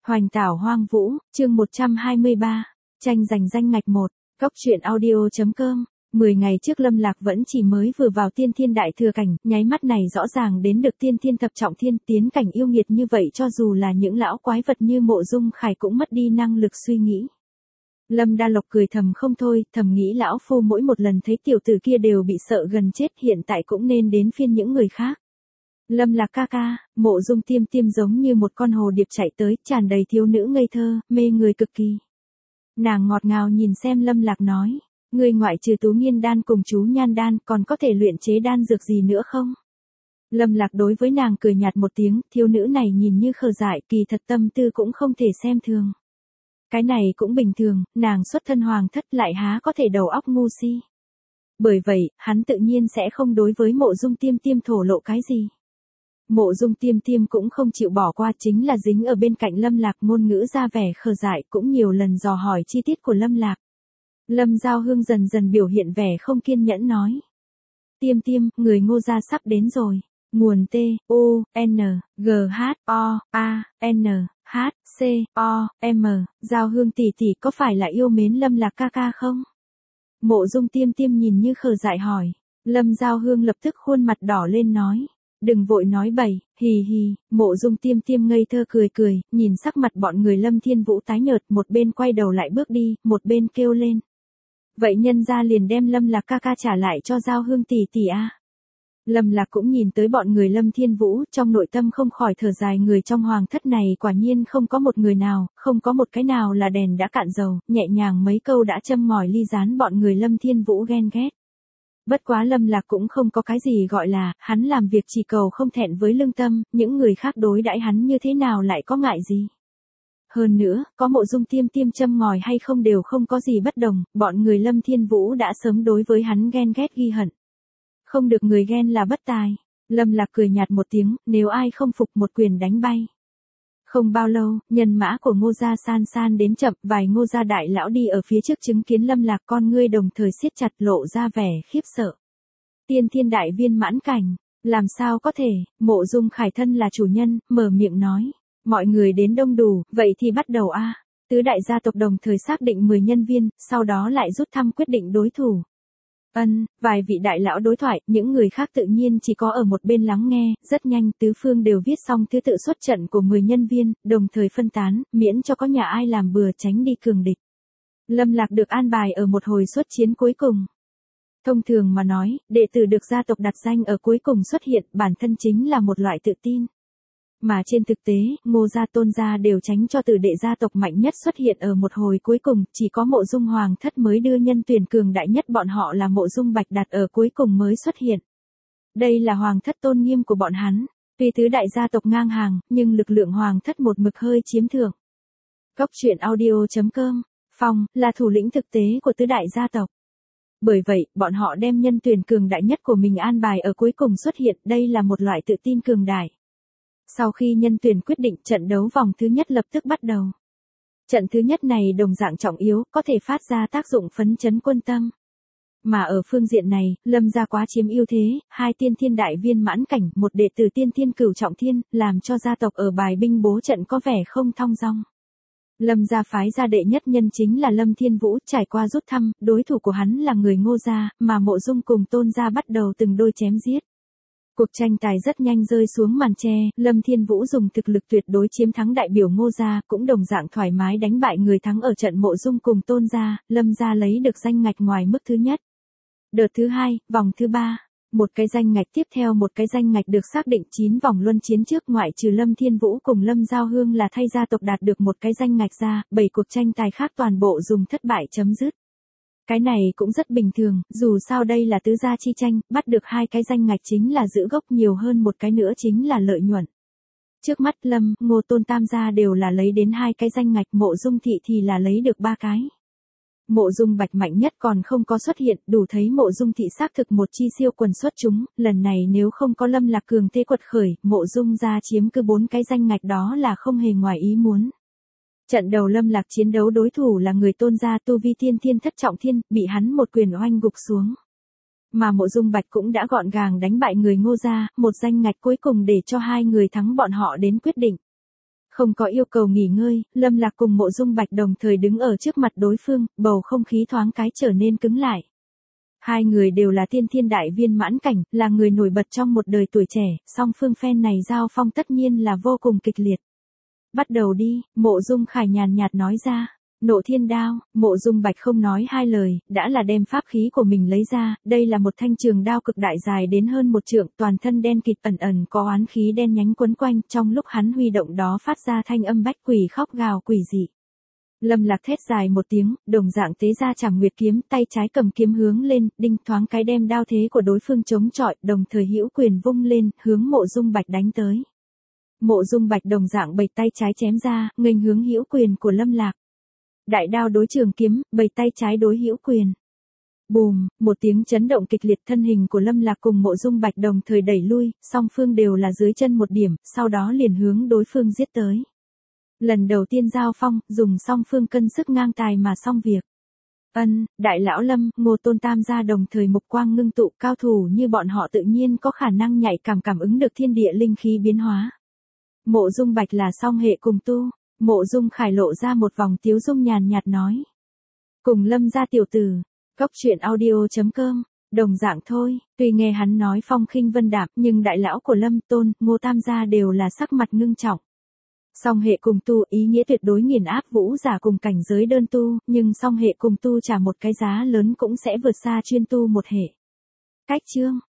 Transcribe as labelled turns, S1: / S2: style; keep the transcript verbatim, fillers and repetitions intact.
S1: Hoành tảo hoang vũ, chương một trăm hai mươi ba, tranh giành danh ngạch một, góc truyện audio.com. mười ngày trước Lâm Lạc vẫn chỉ mới vừa vào tiên thiên đại thừa cảnh, nháy mắt này rõ ràng đến được tiên thiên thập trọng thiên, tiến cảnh yêu nghiệt như vậy cho dù là những lão quái vật như Mộ Dung Khải cũng mất đi năng lực suy nghĩ. Lâm Đa Lộc cười thầm không thôi, thầm nghĩ lão phu mỗi một lần thấy tiểu tử kia đều bị sợ gần chết, hiện tại cũng nên đến phiên những người khác. Lâm Lạc ca ca, Mộ Dung Tiêm Tiêm giống như một con hồ điệp chạy tới, tràn đầy thiếu nữ ngây thơ, mê người cực kỳ. Nàng ngọt ngào nhìn xem Lâm Lạc nói, ngươi ngoại trừ Tú Nghiên đan cùng chú Nhan đan, còn có thể luyện chế đan dược gì nữa không? Lâm Lạc đối với nàng cười nhạt một tiếng, thiếu nữ này nhìn như khờ dại, kỳ thật tâm tư cũng không thể xem thường. Cái này cũng bình thường, nàng xuất thân hoàng thất lại há có thể đầu óc ngu si. Bởi vậy, hắn tự nhiên sẽ không đối với Mộ Dung Tiêm Tiêm thổ lộ cái gì. Mộ Dung Tiêm Tiêm cũng không chịu bỏ qua, chính là dính ở bên cạnh Lâm Lạc, ngôn ngữ ra vẻ khờ dại, cũng nhiều lần dò hỏi chi tiết của Lâm Lạc. Lâm Giao Hương dần dần biểu hiện vẻ không kiên nhẫn nói. Tiêm Tiêm, người Ngô gia sắp đến rồi. Nguồn T, U, N, G, H, O, A, N, H, C, O, M, Giao Hương tỷ tỷ có phải là yêu mến Lâm Lạc ca ca không? Mộ Dung Tiêm Tiêm nhìn như khờ dại hỏi. Lâm Giao Hương lập tức khuôn mặt đỏ lên nói. Đừng vội nói bậy, hì hì. Mộ Dung Tiêm Tiêm ngây thơ cười cười, nhìn sắc mặt bọn người Lâm Thiên Vũ tái nhợt, một bên quay đầu lại bước đi, một bên kêu lên. Vậy nhân gia liền đem Lâm Lạc ca ca trả lại cho Giao Hương tỷ tỷ a. Lâm Lạc cũng nhìn tới bọn người Lâm Thiên Vũ, trong nội tâm không khỏi thở dài, người trong hoàng thất này quả nhiên không có một người nào, không có một cái nào là đèn đã cạn dầu, nhẹ nhàng mấy câu đã châm ngòi ly gián bọn người Lâm Thiên Vũ ghen ghét. Bất quá Lâm Lạc cũng không có cái gì gọi là, hắn làm việc chỉ cầu không thẹn với lương tâm, những người khác đối đãi hắn như thế nào lại có ngại gì. Hơn nữa, có Mộ Dung Tiêm Tiêm châm ngòi hay không đều không có gì bất đồng, bọn người Lâm Thiên Vũ đã sớm đối với hắn ghen ghét ghi hận. Không được người ghen là bất tài. Lâm Lạc cười nhạt một tiếng, nếu ai không phục một quyền đánh bay. Không bao lâu, nhân mã của Ngô gia san san đến chậm, vài Ngô gia đại lão đi ở phía trước chứng kiến Lâm Lạc, con ngươi đồng thời siết chặt, lộ ra vẻ khiếp sợ. Tiên thiên đại viên mãn cảnh, làm sao có thể? Mộ Dung Khải thân là chủ nhân, mở miệng nói, mọi người đến đông đủ, vậy thì bắt đầu a. Tứ đại gia tộc đồng thời xác định mười nhân viên, sau đó lại rút thăm quyết định đối thủ. Ân, vài vị đại lão đối thoại, những người khác tự nhiên chỉ có ở một bên lắng nghe, rất nhanh tứ phương đều viết xong thứ tự xuất trận của mười nhân viên, đồng thời phân tán, miễn cho có nhà ai làm bừa tránh đi cường địch. Lâm Lạc được an bài ở một hồi xuất chiến cuối cùng. Thông thường mà nói, đệ tử được gia tộc đặt danh ở cuối cùng xuất hiện, bản thân chính là một loại tự tin. Mà trên thực tế, Ngô gia Tôn gia đều tránh cho tử đệ gia tộc mạnh nhất xuất hiện ở một hồi cuối cùng, chỉ có Mộ Dung Hoàng thất mới đưa nhân tuyển cường đại nhất bọn họ là Mộ Dung Bạch đặt ở cuối cùng mới xuất hiện. Đây là hoàng thất tôn nghiêm của bọn hắn, tuy tứ đại gia tộc ngang hàng, nhưng lực lượng hoàng thất một mực hơi chiếm thượng. Góc truyện audio.com, Phong, là thủ lĩnh thực tế của tứ đại gia tộc. Bởi vậy, bọn họ đem nhân tuyển cường đại nhất của mình an bài ở cuối cùng xuất hiện, đây là một loại tự tin cường đại. Sau khi nhân tuyển quyết định, trận đấu vòng thứ nhất lập tức bắt đầu. Trận thứ nhất này đồng dạng trọng yếu, có thể phát ra tác dụng phấn chấn quân tâm. Mà ở phương diện này, Lâm gia quá chiếm ưu thế, hai tiên thiên đại viên mãn cảnh, một đệ tử tiên thiên cửu trọng thiên, làm cho gia tộc ở bài binh bố trận có vẻ không thong dong. Lâm gia phái gia đệ nhất nhân chính là Lâm Thiên Vũ, trải qua rút thăm, đối thủ của hắn là người Ngô gia, mà Mộ Dung cùng Tôn gia bắt đầu từng đôi chém giết. Cuộc tranh tài rất nhanh rơi xuống màn che, Lâm Thiên Vũ dùng thực lực tuyệt đối chiếm thắng đại biểu Ngô gia, cũng đồng dạng thoải mái đánh bại người thắng ở trận Mộ Dung cùng Tôn gia, Lâm gia lấy được danh ngạch ngoài mức thứ nhất. Đợt thứ hai, vòng thứ ba, một cái danh ngạch tiếp theo một cái danh ngạch được xác định, chín vòng luân chiến trước ngoại trừ Lâm Thiên Vũ cùng Lâm Giao Hương là thay gia tộc đạt được một cái danh ngạch ra, bảy cuộc tranh tài khác toàn bộ dùng thất bại chấm dứt. Cái này cũng rất bình thường, dù sao đây là tứ gia chi tranh, bắt được hai cái danh ngạch chính là giữ gốc, nhiều hơn một cái nữa chính là lợi nhuận. Trước mắt Lâm, Ngô Tôn tam gia đều là lấy đến hai cái danh ngạch, Mộ Dung thị thì là lấy được ba cái. Mộ Dung Bạch mạnh nhất còn không có xuất hiện, đủ thấy Mộ Dung thị xác thực một chi siêu quần xuất chúng, lần này nếu không có Lâm Lạc cường thế quật khởi, Mộ Dung gia chiếm cứ bốn cái danh ngạch đó là không hề ngoài ý muốn. Trận đầu Lâm Lạc chiến đấu đối thủ là người Tôn gia tu vi tiên thiên thất trọng thiên, bị hắn một quyền oanh gục xuống. Mà Mộ Dung Bạch cũng đã gọn gàng đánh bại người Ngô gia, một danh ngạch cuối cùng để cho hai người thắng bọn họ đến quyết định. Không có yêu cầu nghỉ ngơi, Lâm Lạc cùng Mộ Dung Bạch đồng thời đứng ở trước mặt đối phương, bầu không khí thoáng cái trở nên cứng lại. Hai người đều là tiên thiên đại viên mãn cảnh, là người nổi bật trong một đời tuổi trẻ, song phương phen này giao phong tất nhiên là vô cùng kịch liệt. Bắt đầu đi, Mộ Dung Khải nhàn nhạt nói ra. Nộ thiên đao, Mộ Dung Bạch không nói hai lời, đã là đem pháp khí của mình lấy ra, đây là một thanh trường đao cực đại dài đến hơn một trượng, toàn thân đen kịt ẩn ẩn có oán khí đen nhánh quấn quanh, trong lúc hắn huy động đó phát ra thanh âm bách quỷ khóc gào quỷ dị. Lâm Lạc thét dài một tiếng, đồng dạng tế ra Trảm Nguyệt kiếm, tay trái cầm kiếm hướng lên, đinh thoáng cái đem đao thế của đối phương chống chọi, đồng thời hữu quyền vung lên, hướng Mộ Dung Bạch đánh tới. Mộ Dung Bạch đồng dạng bày tay trái chém ra, nghênh hướng hữu quyền của Lâm Lạc. Đại đao đối trường kiếm, bày tay trái đối hữu quyền. Bùm, một tiếng chấn động kịch liệt, thân hình của Lâm Lạc cùng Mộ Dung Bạch đồng thời đẩy lui, song phương đều là dưới chân một điểm, sau đó liền hướng đối phương giết tới. Lần đầu tiên giao phong, dùng song phương cân sức ngang tài mà xong việc. Ân, Đại lão Lâm, Ngô Tôn tam gia đồng thời mục quang ngưng tụ, cao thủ như bọn họ tự nhiên có khả năng nhạy cảm cảm ứng được thiên địa linh khí biến hóa. Mộ Dung Bạch là song hệ cùng tu. Mộ Dung Khải lộ ra một vòng tiếu dung nhàn nhạt nói. Cùng Lâm gia tiểu tử, Cốc truyện audio chấm com, đồng dạng thôi, tuy nghe hắn nói phong khinh vân đạm nhưng đại lão của Lâm Tôn, Ngô tam gia đều là sắc mặt ngưng trọng. Song hệ cùng tu ý nghĩa tuyệt đối nghiền áp vũ giả cùng cảnh giới đơn tu, nhưng song hệ cùng tu trả một cái giá lớn cũng sẽ vượt xa chuyên tu một hệ. Cách chương